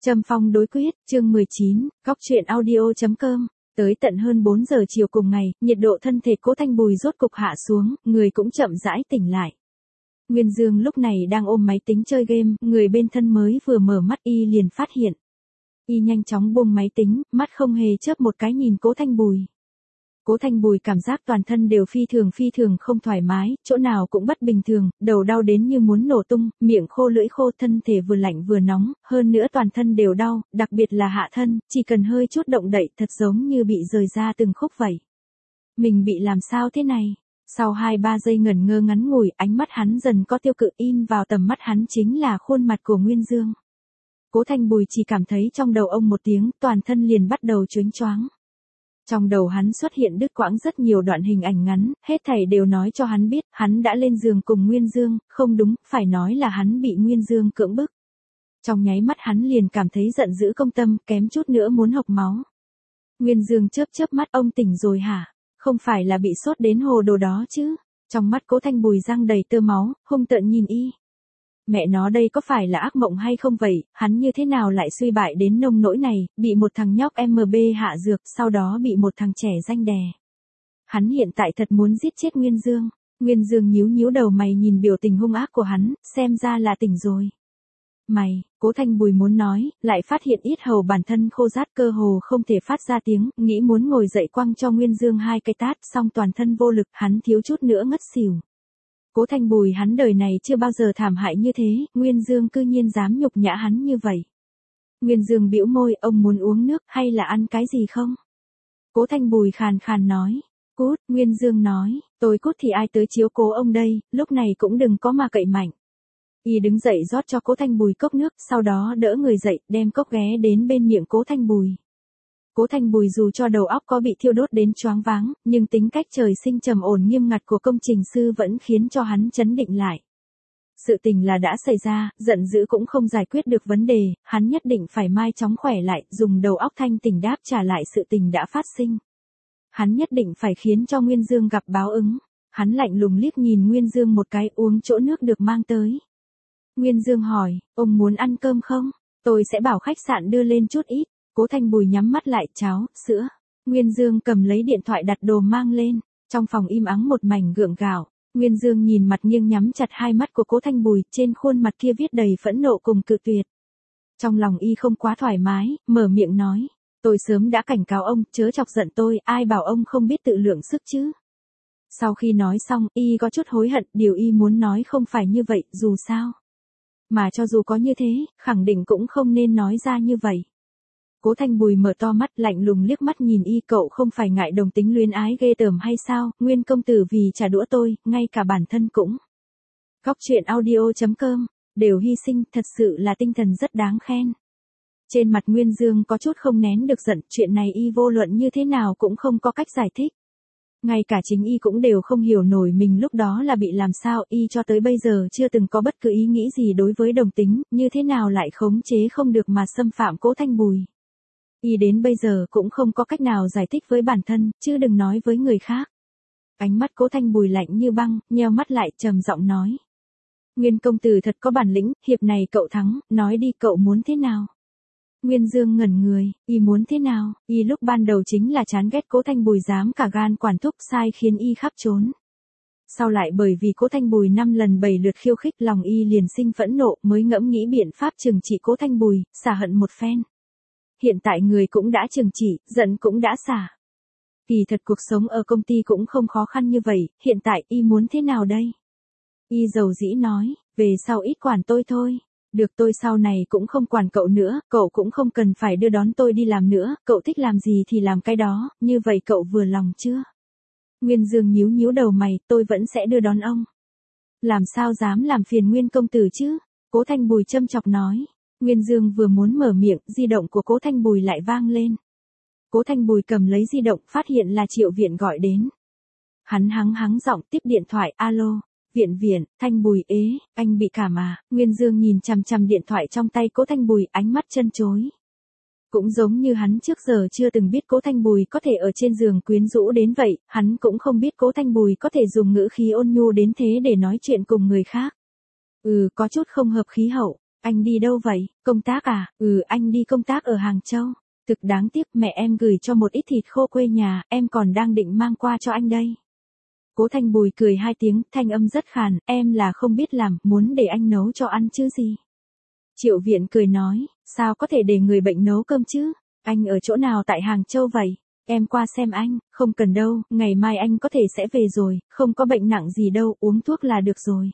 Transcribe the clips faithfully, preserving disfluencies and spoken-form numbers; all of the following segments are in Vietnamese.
Châm phong đối quyết, chương mười chín, góc truyện audio chấm com. Tới tận hơn bốn giờ chiều cùng ngày, nhiệt độ thân thể Cố Thanh Bùi rốt cục hạ xuống, người cũng chậm rãi tỉnh lại. Nguyên Dương lúc này đang ôm máy tính chơi game, người bên thân mới vừa mở mắt y liền phát hiện. Y nhanh chóng buông máy tính, mắt không hề chớp một cái nhìn Cố Thanh Bùi. Cố Thanh Bùi cảm giác toàn thân đều phi thường phi thường không thoải mái, chỗ nào cũng bất bình thường, đầu đau đến như muốn nổ tung, miệng khô lưỡi khô, thân thể vừa lạnh vừa nóng, hơn nữa toàn thân đều đau, đặc biệt là hạ thân, chỉ cần hơi chút động đậy thật giống như bị rời ra từng khúc vậy. Mình bị làm sao thế này? Sau hai ba giây ngẩn ngơ ngắn ngủi, ánh mắt hắn dần có tiêu cự, in vào tầm mắt hắn chính là khuôn mặt của Nguyên Dương. Cố Thanh Bùi chỉ cảm thấy trong đầu ông một tiếng, toàn thân liền bắt đầu choáng choáng. Trong đầu hắn xuất hiện đứt quãng rất nhiều đoạn hình ảnh ngắn, hết thảy đều nói cho hắn biết, hắn đã lên giường cùng Nguyên Dương, không đúng, phải nói là hắn bị Nguyên Dương cưỡng bức. Trong nháy mắt hắn liền cảm thấy giận dữ công tâm, kém chút nữa muốn hộc máu. Nguyên Dương chớp chớp mắt, ông tỉnh rồi hả? Không phải là bị sốt đến hồ đồ đó chứ? Trong mắt Cố Thanh Bùi răng đầy tơ máu, hung tợn nhìn y. Mẹ nó đây có phải là ác mộng hay không vậy, hắn như thế nào lại suy bại đến nông nỗi này, bị một thằng nhóc em bê hạ dược, sau đó bị một thằng trẻ danh đè. Hắn hiện tại thật muốn giết chết Nguyên Dương. Nguyên Dương nhíu nhíu đầu mày nhìn biểu tình hung ác của hắn, xem ra là tỉnh rồi. Mày, Cố Thanh Bùi muốn nói, lại phát hiện yết hầu bản thân khô rát, cơ hồ không thể phát ra tiếng, nghĩ muốn ngồi dậy quăng cho Nguyên Dương hai cái tát, song toàn thân vô lực, hắn thiếu chút nữa ngất xỉu. Cố Thanh Bùi hắn đời này chưa bao giờ thảm hại như thế, Nguyên Dương cư nhiên dám nhục nhã hắn như vậy. Nguyên Dương bĩu môi, ông muốn uống nước hay là ăn cái gì không? Cố Thanh Bùi khàn khàn nói. Cút, Nguyên Dương nói, tôi cút thì ai tới chiếu cố ông đây, lúc này cũng đừng có mà cậy mạnh. Y đứng dậy rót cho Cố Thanh Bùi cốc nước, sau đó đỡ người dậy, đem cốc ghé đến bên miệng Cố Thanh Bùi. Cố Thanh Bùi dù cho đầu óc có bị thiêu đốt đến choáng váng, nhưng tính cách trời sinh trầm ổn nghiêm ngặt của công trình sư vẫn khiến cho hắn chấn định lại. Sự tình là đã xảy ra, giận dữ cũng không giải quyết được vấn đề, hắn nhất định phải mai chóng khỏe lại, dùng đầu óc thanh tỉnh đáp trả lại sự tình đã phát sinh. Hắn nhất định phải khiến cho Nguyên Dương gặp báo ứng. Hắn lạnh lùng liếc nhìn Nguyên Dương một cái, uống chỗ nước được mang tới. Nguyên Dương hỏi, ông muốn ăn cơm không? Tôi sẽ bảo khách sạn đưa lên chút ít. Cố Thanh Bùi nhắm mắt lại, cháo, sữa. Nguyên Dương cầm lấy điện thoại đặt đồ mang lên. Trong phòng im ắng một mảnh gượng gạo. Nguyên Dương nhìn mặt nghiêng nhắm chặt hai mắt của Cố Thanh Bùi, trên khuôn mặt kia viết đầy phẫn nộ cùng cự tuyệt. Trong lòng y không quá thoải mái, mở miệng nói. Tôi sớm đã cảnh cáo ông, chớ chọc giận tôi, ai bảo ông không biết tự lượng sức chứ. Sau khi nói xong, y có chút hối hận, điều y muốn nói không phải như vậy, dù sao. Mà cho dù có như thế, khẳng định cũng không nên nói ra như vậy. Cố Thanh Bùi mở to mắt, lạnh lùng liếc mắt nhìn y, cậu không phải ngại đồng tính luyến ái ghê tởm hay sao? Nguyên công tử vì trả đũa tôi, ngay cả bản thân cũng. Góc truyện audio chấm com, đều hy sinh, thật sự là tinh thần rất đáng khen. Trên mặt Nguyên Dương có chút không nén được giận, chuyện này y vô luận như thế nào cũng không có cách giải thích. Ngay cả chính y cũng đều không hiểu nổi mình lúc đó là bị làm sao, y cho tới bây giờ chưa từng có bất cứ ý nghĩ gì đối với đồng tính, như thế nào lại khống chế không được mà xâm phạm Cố Thanh Bùi. Y đến bây giờ cũng không có cách nào giải thích với bản thân, chứ đừng nói với người khác. Ánh mắt Cố Thanh Bùi lạnh như băng, nheo mắt lại, trầm giọng nói. Nguyên công tử thật có bản lĩnh, hiệp này cậu thắng, nói đi cậu muốn thế nào? Nguyên Dương ngẩn người, y muốn thế nào? Y lúc ban đầu chính là chán ghét Cố Thanh Bùi dám cả gan quản thúc sai khiến y khắp trốn. Sau lại bởi vì Cố Thanh Bùi năm lần bảy lượt khiêu khích, lòng y liền sinh phẫn nộ, mới ngẫm nghĩ biện pháp trừng trị Cố Thanh Bùi, xả hận một phen. Hiện tại người cũng đã trừng trị, giận cũng đã xả. Kỳ thật cuộc sống ở công ty cũng không khó khăn như vậy, hiện tại y muốn thế nào đây? Y dầu dĩ nói, về sau ít quản tôi thôi. Được, tôi sau này cũng không quản cậu nữa, cậu cũng không cần phải đưa đón tôi đi làm nữa, cậu thích làm gì thì làm cái đó, như vậy cậu vừa lòng chưa? Nguyên Dương nhíu nhíu đầu mày, tôi vẫn sẽ đưa đón ông. Làm sao dám làm phiền Nguyên công tử chứ? Cố Thanh Bùi châm chọc nói. Nguyên Dương vừa muốn mở miệng, di động của Cố Thanh Bùi lại vang lên. Cố Thanh Bùi cầm lấy di động, phát hiện là Triệu Viện gọi đến. Hắn hắng hắng giọng tiếp điện thoại, alo. Viện Viện, Thanh Bùi ế, anh bị cảm à? Nguyên Dương nhìn chằm chằm điện thoại trong tay Cố Thanh Bùi, ánh mắt chân chối. Cũng giống như hắn trước giờ chưa từng biết Cố Thanh Bùi có thể ở trên giường quyến rũ đến vậy, hắn cũng không biết Cố Thanh Bùi có thể dùng ngữ khí ôn nhu đến thế để nói chuyện cùng người khác. Ừ, có chút không hợp khí hậu. Anh đi đâu vậy, công tác à? Ừ, anh đi công tác ở Hàng Châu. Thực đáng tiếc, mẹ em gửi cho một ít thịt khô quê nhà, em còn đang định mang qua cho anh đây. Cố Thanh Bùi cười hai tiếng, thanh âm rất khàn, em là không biết làm, muốn để anh nấu cho ăn chứ gì. Triệu Viện cười nói, sao có thể để người bệnh nấu cơm chứ? Anh ở chỗ nào tại Hàng Châu vậy? Em qua xem anh, không cần đâu, ngày mai anh có thể sẽ về rồi, không có bệnh nặng gì đâu, uống thuốc là được rồi.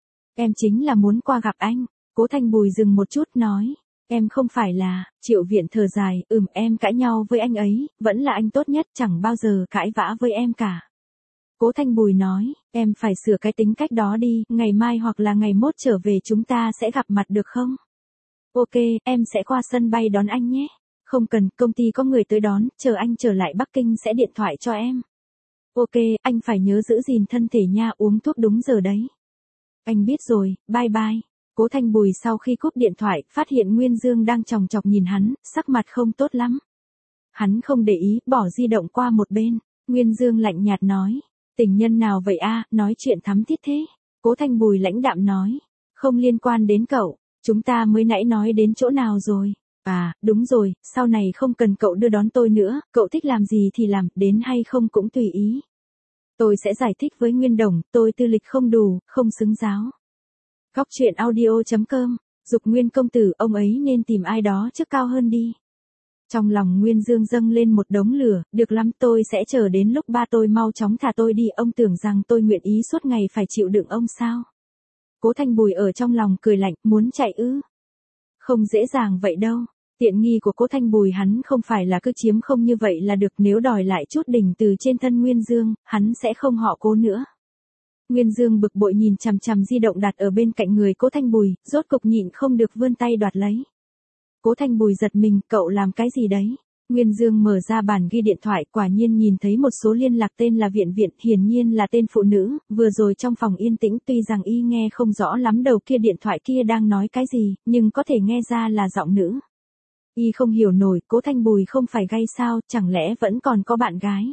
Em chính là muốn qua gặp anh. Cố Thanh Bùi dừng một chút nói, em không phải là, Triệu Viện thở dài, ừm em cãi nhau với anh ấy, vẫn là anh tốt nhất, chẳng bao giờ cãi vã với em cả. Cố Thanh Bùi nói, em phải sửa cái tính cách đó đi, ngày mai hoặc là ngày mốt trở về chúng ta sẽ gặp mặt được không? Ok, em sẽ qua sân bay đón anh nhé. Không cần, công ty có người tới đón, chờ anh trở lại Bắc Kinh sẽ điện thoại cho em. Ok, anh phải nhớ giữ gìn thân thể nha, uống thuốc đúng giờ đấy. Anh biết rồi, bye bye. Cố Thanh Bùi sau khi cúp điện thoại, phát hiện Nguyên Dương đang chòng chọc nhìn hắn, sắc mặt không tốt lắm. Hắn không để ý, bỏ di động qua một bên. Nguyên Dương lạnh nhạt nói, tình nhân nào vậy a, nói chuyện thắm thiết thế. Cố Thanh Bùi lãnh đạm nói, không liên quan đến cậu, chúng ta mới nãy nói đến chỗ nào rồi. À, đúng rồi, sau này không cần cậu đưa đón tôi nữa, cậu thích làm gì thì làm, đến hay không cũng tùy ý. Tôi sẽ giải thích với Nguyên Đồng, tôi tư lịch không đủ, không xứng giáo. Góc truyện audio chấm com, dục Nguyên công tử, ông ấy nên tìm ai đó chức cao hơn đi. Trong lòng Nguyên Dương dâng lên một đống lửa, được lắm, tôi sẽ chờ đến lúc ba tôi mau chóng thả tôi đi, ông tưởng rằng tôi nguyện ý suốt ngày phải chịu đựng ông sao? Cố Thanh Bùi ở trong lòng cười lạnh, muốn chạy ư? Không dễ dàng vậy đâu. Tiện nghi của Cố Thanh Bùi hắn không phải là cứ chiếm không như vậy là được, nếu đòi lại chút đỉnh từ trên thân Nguyên Dương, hắn sẽ không họ Cố nữa. Nguyên Dương bực bội nhìn chằm chằm di động đặt ở bên cạnh người Cố Thanh Bùi, rốt cục nhịn không được vươn tay đoạt lấy. Cố Thanh Bùi giật mình, cậu làm cái gì đấy? Nguyên Dương mở ra bản ghi điện thoại, quả nhiên nhìn thấy một số liên lạc tên là Viện Viện, hiển nhiên là tên phụ nữ, vừa rồi trong phòng yên tĩnh tuy rằng y nghe không rõ lắm đầu kia điện thoại kia đang nói cái gì, nhưng có thể nghe ra là giọng nữ. Y không hiểu nổi, Cố Thanh Bùi không phải gay sao, chẳng lẽ vẫn còn có bạn gái?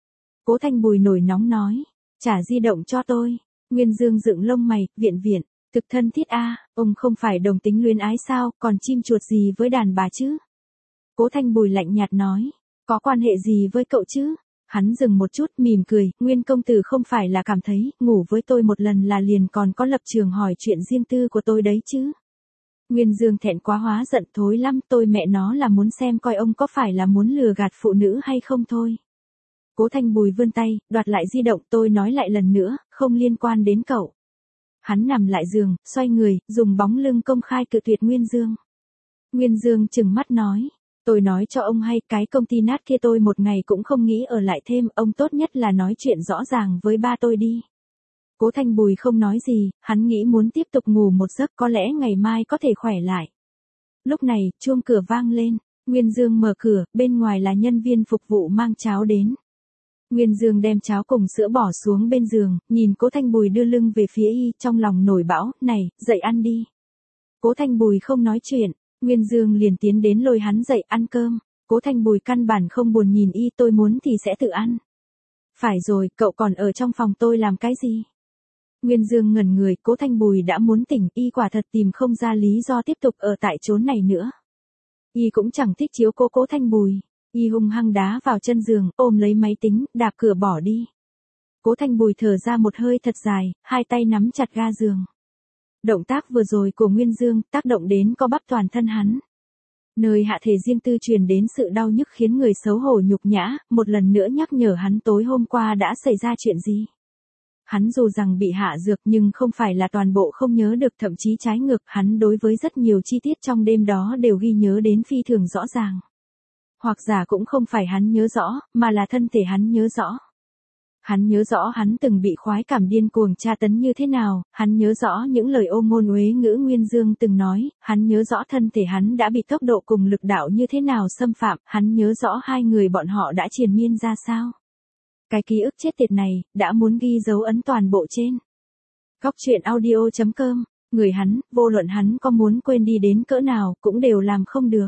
Cố Thanh Bùi nổi nóng nói, trả di động cho tôi. Nguyên Dương dựng lông mày, Viện Viện, thực thân thiết a, ông không phải đồng tính luyến ái sao, còn chim chuột gì với đàn bà chứ? Cố Thanh Bùi lạnh nhạt nói, có quan hệ gì với cậu chứ? Hắn dừng một chút, mỉm cười, Nguyên công tử không phải là cảm thấy, ngủ với tôi một lần là liền còn có lập trường hỏi chuyện riêng tư của tôi đấy chứ? Nguyên Dương thẹn quá hóa giận, thối lắm, tôi mẹ nó là muốn xem coi ông có phải là muốn lừa gạt phụ nữ hay không thôi. Cố Thanh Bùi vươn tay, đoạt lại di động, tôi nói lại lần nữa, không liên quan đến cậu. Hắn nằm lại giường, xoay người, dùng bóng lưng công khai cự tuyệt Nguyên Dương. Nguyên Dương trừng mắt nói, tôi nói cho ông hay, cái công ty nát kia tôi một ngày cũng không nghĩ ở lại thêm, ông tốt nhất là nói chuyện rõ ràng với ba tôi đi. Cố Thanh Bùi không nói gì, hắn nghĩ muốn tiếp tục ngủ một giấc, có lẽ ngày mai có thể khỏe lại. Lúc này, chuông cửa vang lên, Nguyên Dương mở cửa, bên ngoài là nhân viên phục vụ mang cháo đến. Nguyên Dương đem cháo cùng sữa bỏ xuống bên giường, nhìn Cố Thanh Bùi đưa lưng về phía y, trong lòng nổi bão, này, dậy ăn đi. Cố Thanh Bùi không nói chuyện, Nguyên Dương liền tiến đến lôi hắn dậy ăn cơm. Cố Thanh Bùi căn bản không buồn nhìn y, tôi muốn thì sẽ tự ăn. Phải rồi, cậu còn ở trong phòng tôi làm cái gì? Nguyên Dương ngẩn người, Cố Thanh Bùi đã muốn tỉnh, y quả thật tìm không ra lý do tiếp tục ở tại chốn này nữa. Y cũng chẳng thích chiếu cố Cố Thanh Bùi. Y hung hăng đá vào chân giường, ôm lấy máy tính, đạp cửa bỏ đi. Cố Thanh Bùi thở ra một hơi thật dài, hai tay nắm chặt ga giường. Động tác vừa rồi của Nguyên Dương tác động đến co bắp toàn thân hắn. Nơi hạ thể riêng tư truyền đến sự đau nhức khiến người xấu hổ nhục nhã, một lần nữa nhắc nhở hắn tối hôm qua đã xảy ra chuyện gì. Hắn dù rằng bị hạ dược nhưng không phải là toàn bộ không nhớ được, thậm chí trái ngược, hắn đối với rất nhiều chi tiết trong đêm đó đều ghi nhớ đến phi thường rõ ràng. Hoặc giả cũng không phải hắn nhớ rõ, mà là thân thể hắn nhớ rõ. Hắn nhớ rõ hắn từng bị khoái cảm điên cuồng tra tấn như thế nào, hắn nhớ rõ những lời ô ngôn uế ngữ Nguyên Dương từng nói, hắn nhớ rõ thân thể hắn đã bị tốc độ cùng lực đạo như thế nào xâm phạm, hắn nhớ rõ hai người bọn họ đã triền miên ra sao. Cái ký ức chết tiệt này, đã muốn ghi dấu ấn toàn bộ trên. Góc truyện audio chấm com, người hắn, vô luận hắn có muốn quên đi đến cỡ nào, cũng đều làm không được.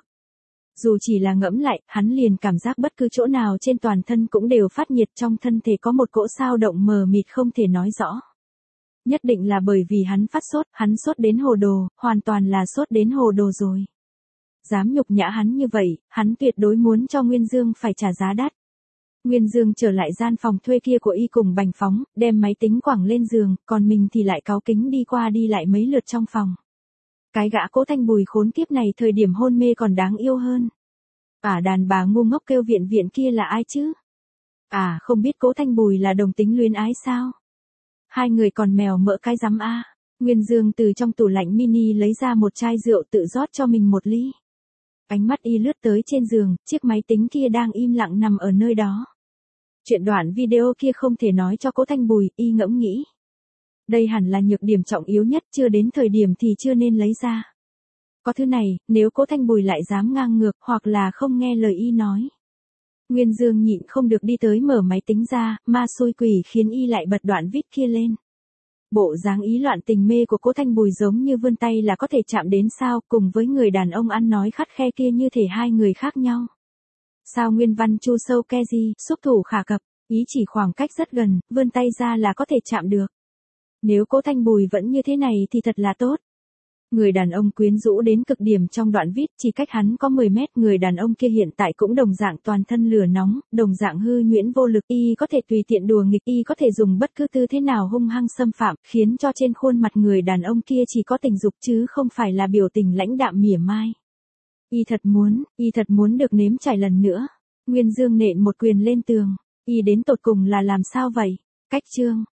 Dù chỉ là ngẫm lại, hắn liền cảm giác bất cứ chỗ nào trên toàn thân cũng đều phát nhiệt, trong thân thể có một cỗ sao động mờ mịt không thể nói rõ. Nhất định là bởi vì hắn phát sốt, hắn sốt đến hồ đồ, hoàn toàn là sốt đến hồ đồ rồi. Dám nhục nhã hắn như vậy, hắn tuyệt đối muốn cho Nguyên Dương phải trả giá đắt. Nguyên Dương trở lại gian phòng thuê kia của y cùng Bành Phóng, đem máy tính quẳng lên giường, còn mình thì lại cáu kính đi qua đi lại mấy lượt trong phòng. Cái gã Cố Thanh Bùi khốn kiếp này thời điểm hôn mê còn đáng yêu hơn. À đàn bà ngu ngốc kêu viện viện kia là ai chứ? À không biết Cố Thanh Bùi là đồng tính luyến ái sao? Hai người còn mèo mỡ cái rắm a. Nguyên Dương từ trong tủ lạnh mini lấy ra một chai rượu tự rót cho mình một ly. Ánh mắt y lướt tới trên giường, chiếc máy tính kia đang im lặng nằm ở nơi đó. Chuyện đoạn video kia không thể nói cho Cố Thanh Bùi, y ngẫm nghĩ. Đây hẳn là nhược điểm trọng yếu nhất, chưa đến thời điểm thì chưa nên lấy ra. Có thứ này, nếu Cố Thanh Bùi lại dám ngang ngược hoặc là không nghe lời y nói. Nguyên Dương nhịn không được đi tới mở máy tính ra, ma xôi quỷ khiến y lại bật đoạn viết kia lên. Bộ dáng ý loạn tình mê của Cố Thanh Bùi giống như vươn tay là có thể chạm đến sao, cùng với người đàn ông ăn nói khắt khe kia như thể hai người khác nhau. Sao nguyên văn chu sâu ke gì, xúc thủ khả cập, ý chỉ khoảng cách rất gần, vươn tay ra là có thể chạm được. Nếu Cố Thanh Bùi vẫn như thế này thì thật là tốt. Người đàn ông quyến rũ đến cực điểm trong đoạn viết, chỉ cách hắn có mười mét, người đàn ông kia hiện tại cũng đồng dạng toàn thân lửa nóng, đồng dạng hư nhuyễn vô lực, y có thể tùy tiện đùa nghịch, y có thể dùng bất cứ tư thế nào hung hăng xâm phạm, khiến cho trên khuôn mặt người đàn ông kia chỉ có tình dục chứ không phải là biểu tình lãnh đạm mỉa mai. Y thật muốn, y thật muốn được nếm trải lần nữa. Nguyên Dương nện một quyền lên tường, y đến tột cùng là làm sao vậy? Cách chương